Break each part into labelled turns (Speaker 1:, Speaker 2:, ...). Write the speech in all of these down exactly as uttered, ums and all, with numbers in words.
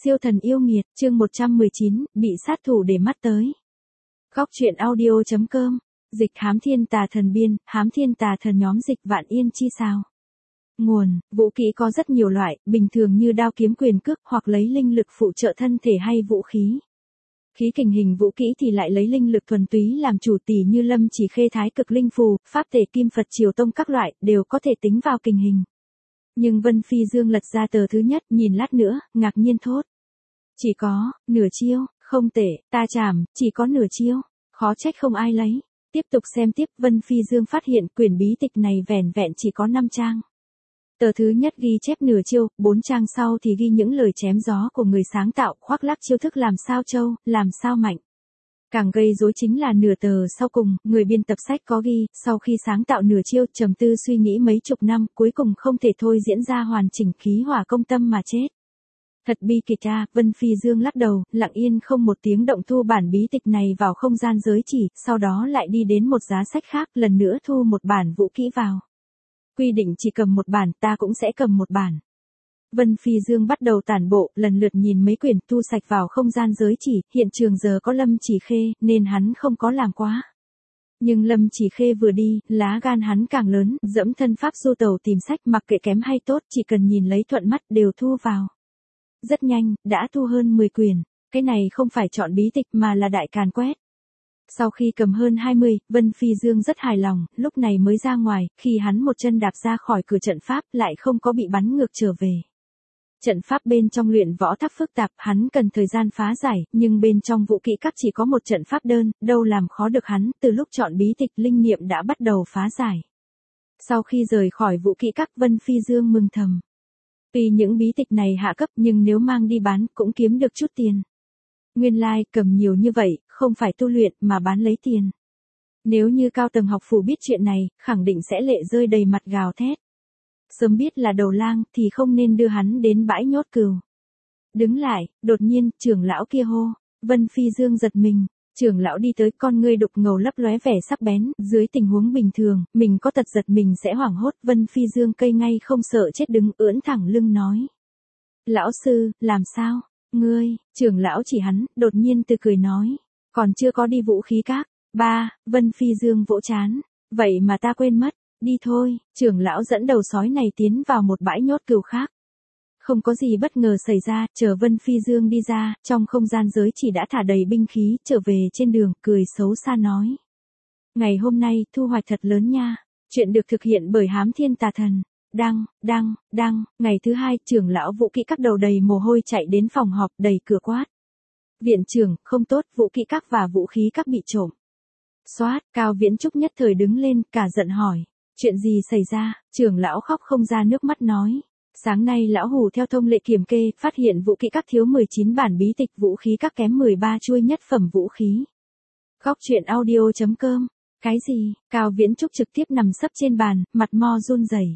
Speaker 1: Siêu thần yêu nghiệt, chương một trăm mười chín, bị sát thủ để mắt tới. Góc truyện audio chấm com, dịch hám thiên tà thần biên, hám thiên tà thần nhóm dịch vạn yên chi sao. Nguồn, vũ khí có rất nhiều loại, bình thường như đao kiếm quyền cước hoặc lấy linh lực phụ trợ thân thể hay vũ khí. Khí kình hình vũ kỹ thì lại lấy linh lực thuần túy làm chủ, tỷ như lâm chỉ khê thái cực linh phù, pháp tề kim Phật triều tông các loại, đều có thể tính vào kình hình. Nhưng Vân Phi Dương lật ra tờ thứ nhất, nhìn lát nữa, ngạc nhiên thốt. Chỉ có, nửa chiêu, không tệ, ta chảm, chỉ có nửa chiêu, khó trách không ai lấy. Tiếp tục xem tiếp, Vân Phi Dương phát hiện quyển bí tịch này vẻn vẹn chỉ có năm trang. Tờ thứ nhất ghi chép nửa chiêu, bốn trang sau thì ghi những lời chém gió của người sáng tạo, khoác lác chiêu thức làm sao trâu, làm sao mạnh. Càng gây rối chính là nửa tờ sau cùng, người biên tập sách có ghi, sau khi sáng tạo nửa chiêu, trầm tư suy nghĩ mấy chục năm, cuối cùng không thể thôi diễn ra hoàn chỉnh khí hỏa công tâm mà chết. Thật bi kịch a. Vân Phi Dương lắc đầu, lặng yên không một tiếng động thu bản bí tịch này vào không gian giới chỉ, sau đó lại đi đến một giá sách khác, lần nữa thu một bản vũ kỹ vào. Quy định chỉ cầm một bản, ta cũng sẽ cầm một bản. Vân Phi Dương bắt đầu tản bộ, lần lượt nhìn mấy quyển, thu sạch vào không gian giới chỉ, hiện trường giờ có Lâm Chỉ Khê, nên hắn không có làm quá. Nhưng Lâm Chỉ Khê vừa đi, lá gan hắn càng lớn, dẫm thân pháp du tàu tìm sách, mặc kệ kém hay tốt, chỉ cần nhìn lấy thuận mắt đều thu vào. Rất nhanh, đã thu hơn mười quyển, cái này không phải chọn bí tịch mà là đại càn quét. Sau khi cầm hơn hai mươi, Vân Phi Dương rất hài lòng, lúc này mới ra ngoài, khi hắn một chân đạp ra khỏi cửa trận pháp, lại không có bị bắn ngược trở về. Trận pháp bên trong luyện võ tháp phức tạp, hắn cần thời gian phá giải, nhưng bên trong vũ kỹ các chỉ có một trận pháp đơn, đâu làm khó được hắn, từ lúc chọn bí tịch linh niệm đã bắt đầu phá giải. Sau khi rời khỏi vũ kỹ các, Vân Phi Dương mừng thầm. Tuy những bí tịch này hạ cấp nhưng nếu mang đi bán cũng kiếm được chút tiền. Nguyên lai, like, cầm nhiều như vậy, không phải tu luyện mà bán lấy tiền. Nếu như cao tầng học phủ biết chuyện này, khẳng định sẽ lệ rơi đầy mặt gào thét. Sớm biết là đầu lang thì không nên đưa hắn đến bãi nhốt cừu. Đứng lại, đột nhiên, trưởng lão kia hô. Vân Phi Dương giật mình. Trưởng lão đi tới, con ngươi đục ngầu lấp lóe vẻ sắc bén, dưới tình huống bình thường, mình có tật giật mình sẽ hoảng hốt. Vân Phi Dương cây ngay không sợ chết đứng ưỡn thẳng lưng nói. Lão sư, làm sao? Ngươi, trưởng lão chỉ hắn, đột nhiên từ cười nói. Còn chưa có đi vũ khí các. Ba, Vân Phi Dương vỗ chán. Vậy mà ta quên mất. Đi thôi, trưởng lão dẫn đầu sói này tiến vào một bãi nhốt cừu khác. Không có gì bất ngờ xảy ra, chờ Vân Phi Dương đi ra, trong không gian giới chỉ đã thả đầy binh khí, trở về trên đường, cười xấu xa nói. Ngày hôm nay, thu hoạch thật lớn nha. Chuyện được thực hiện bởi hám thiên tà thần. Đăng, đăng, đăng, ngày thứ hai, trưởng lão vũ kỹ các đầu đầy mồ hôi chạy đến phòng họp, đầy cửa quát. Viện trưởng, không tốt, vũ kỹ các và vũ khí các bị trộm. Xoát, Cao Viễn Trúc nhất thời đứng lên, cả giận hỏi. Chuyện gì xảy ra? Trưởng lão khóc không ra nước mắt nói. Sáng nay lão hù theo thông lệ kiểm kê, phát hiện vũ kỹ các thiếu mười chín bản bí tịch, vũ khí các kém mười ba chuôi nhất phẩm vũ khí. Góc truyện audio chấm com. Cái gì? Cao Viễn Trúc trực tiếp nằm sấp trên bàn, mặt mo run rẩy.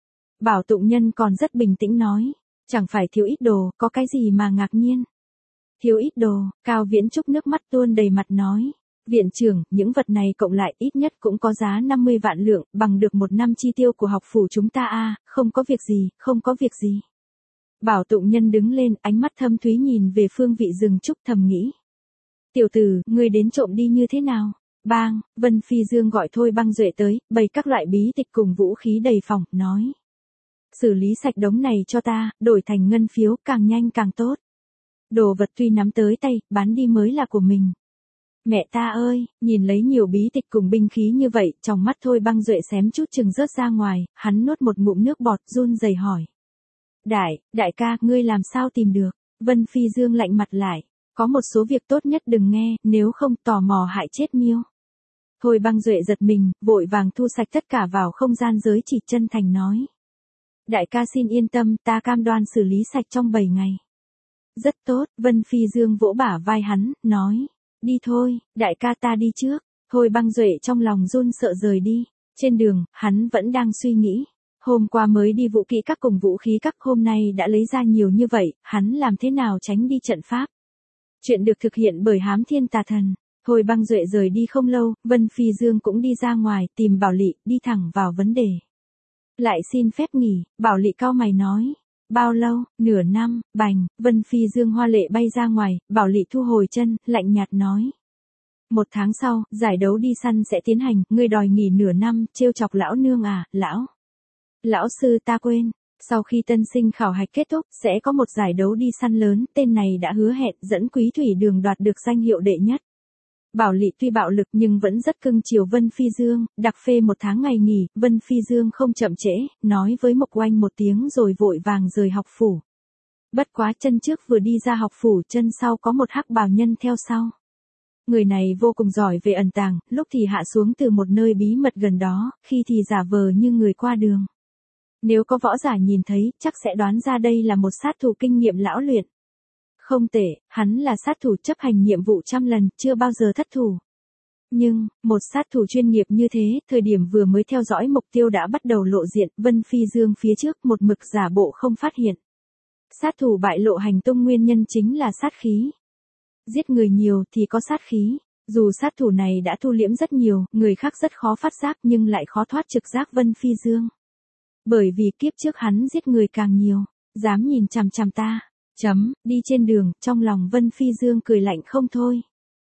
Speaker 1: Bảo Tụng Nhân còn rất bình tĩnh nói. Chẳng phải thiếu ít đồ, có cái gì mà ngạc nhiên. Thiếu ít đồ, Cao Viễn Trúc nước mắt tuôn đầy mặt nói. Viện trưởng, những vật này cộng lại ít nhất cũng có giá năm mươi vạn lượng, bằng được một năm chi tiêu của học phủ chúng ta a. À, không có việc gì, không có việc gì. Bảo Tụng Nhân đứng lên, ánh mắt thâm thúy nhìn về phương vị rừng trúc, thầm nghĩ. Tiểu tử, ngươi đến trộm đi như thế nào? Bang, Vân Phi Dương gọi Thôi Băng Duệ tới, bày các loại bí tịch cùng vũ khí đầy phòng, nói. Xử lý sạch đống này cho ta, đổi thành ngân phiếu, càng nhanh càng tốt. Đồ vật tuy nắm tới tay, bán đi mới là của mình. Mẹ ta ơi, nhìn lấy nhiều bí tịch cùng binh khí như vậy, trong mắt Thôi Băng Duệ xém chút chừng rớt ra ngoài, hắn nuốt một ngụm nước bọt, run rẩy hỏi. Đại, đại ca, ngươi làm sao tìm được? Vân Phi Dương lạnh mặt lại. Có một số việc tốt nhất đừng nghe, nếu không tò mò hại chết miêu. Thôi Băng Duệ giật mình, vội vàng thu sạch tất cả vào không gian giới chỉ, chân thành nói. Đại ca xin yên tâm, ta cam đoan xử lý sạch trong bảy ngày. Rất tốt, Vân Phi Dương vỗ bả vai hắn, nói. Đi thôi, đại ca ta đi trước. Thôi Băng Duệ trong lòng run sợ rời đi. Trên đường, hắn vẫn đang suy nghĩ. Hôm qua mới đi vũ kỹ các cùng vũ khí các, hôm nay đã lấy ra nhiều như vậy, hắn làm thế nào tránh đi trận pháp. Chuyện được thực hiện bởi hám thiên tà thần. Thôi Băng Duệ rời đi không lâu, Vân Phi Dương cũng đi ra ngoài, tìm Bảo Lị, đi thẳng vào vấn đề. Lại xin phép nghỉ, Bảo Lị cau mày nói. Bao lâu, nửa năm, bành, Vân Phi Dương hoa lệ bay ra ngoài, Bảo Lị thu hồi chân, lạnh nhạt nói. Một tháng sau, giải đấu đi săn sẽ tiến hành, ngươi đòi nghỉ nửa năm, trêu chọc lão nương à, lão. Lão sư ta quên, sau khi tân sinh khảo hạch kết thúc, sẽ có một giải đấu đi săn lớn, tên này đã hứa hẹn dẫn Quý Thủy Đường đoạt được danh hiệu đệ nhất. Bảo Lị tuy bạo lực nhưng vẫn rất cưng chiều Vân Phi Dương, đặc phê một tháng ngày nghỉ, Vân Phi Dương không chậm trễ, nói với Mộc Oanh một tiếng rồi vội vàng rời học phủ. Bất quá chân trước vừa đi ra học phủ, chân sau có một hắc bào nhân theo sau. Người này vô cùng giỏi về ẩn tàng, lúc thì hạ xuống từ một nơi bí mật gần đó, khi thì giả vờ như người qua đường. Nếu có võ giả nhìn thấy, chắc sẽ đoán ra đây là một sát thủ kinh nghiệm lão luyện. Không tệ, hắn là sát thủ chấp hành nhiệm vụ trăm lần, chưa bao giờ thất thủ. Nhưng, một sát thủ chuyên nghiệp như thế, thời điểm vừa mới theo dõi mục tiêu đã bắt đầu lộ diện, Vân Phi Dương phía trước một mực giả bộ không phát hiện. Sát thủ bại lộ hành tung nguyên nhân chính là sát khí. Giết người nhiều thì có sát khí. Dù sát thủ này đã thu liễm rất nhiều, người khác rất khó phát giác nhưng lại khó thoát trực giác Vân Phi Dương. Bởi vì kiếp trước hắn giết người càng nhiều, dám nhìn chằm chằm ta. Chấm, đi trên đường, trong lòng Vân Phi Dương cười lạnh không thôi.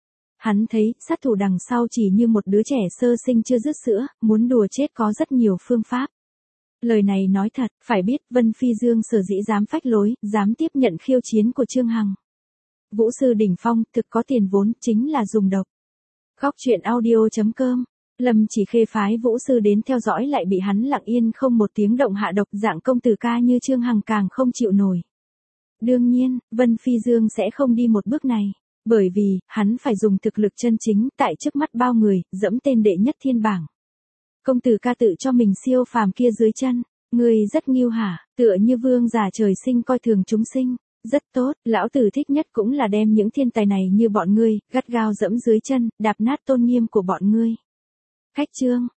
Speaker 1: Hắn thấy, sát thủ đằng sau chỉ như một đứa trẻ sơ sinh chưa dứt sữa, muốn đùa chết có rất nhiều phương pháp. Lời này nói thật, phải biết, Vân Phi Dương sở dĩ dám phách lối, dám tiếp nhận khiêu chiến của Trương Hằng. Vũ sư đỉnh phong, thực có tiền vốn, chính là dùng độc. Góc truyện audio chấm com. Lâm Chỉ Khê phái vũ sư đến theo dõi lại bị hắn lặng yên không một tiếng động hạ độc, dạng công tử ca như Trương Hằng càng không chịu nổi. Đương nhiên, Vân Phi Dương sẽ không đi một bước này, bởi vì, hắn phải dùng thực lực chân chính, tại trước mắt bao người, dẫm tên đệ nhất thiên bảng. Công tử ca tự cho mình siêu phàm kia dưới chân, ngươi rất nghiêu hả, tựa như vương giả trời sinh coi thường chúng sinh. Rất tốt, lão tử thích nhất cũng là đem những thiên tài này như bọn ngươi, gắt gao dẫm dưới chân, đạp nát tôn nghiêm của bọn ngươi. Khách chương.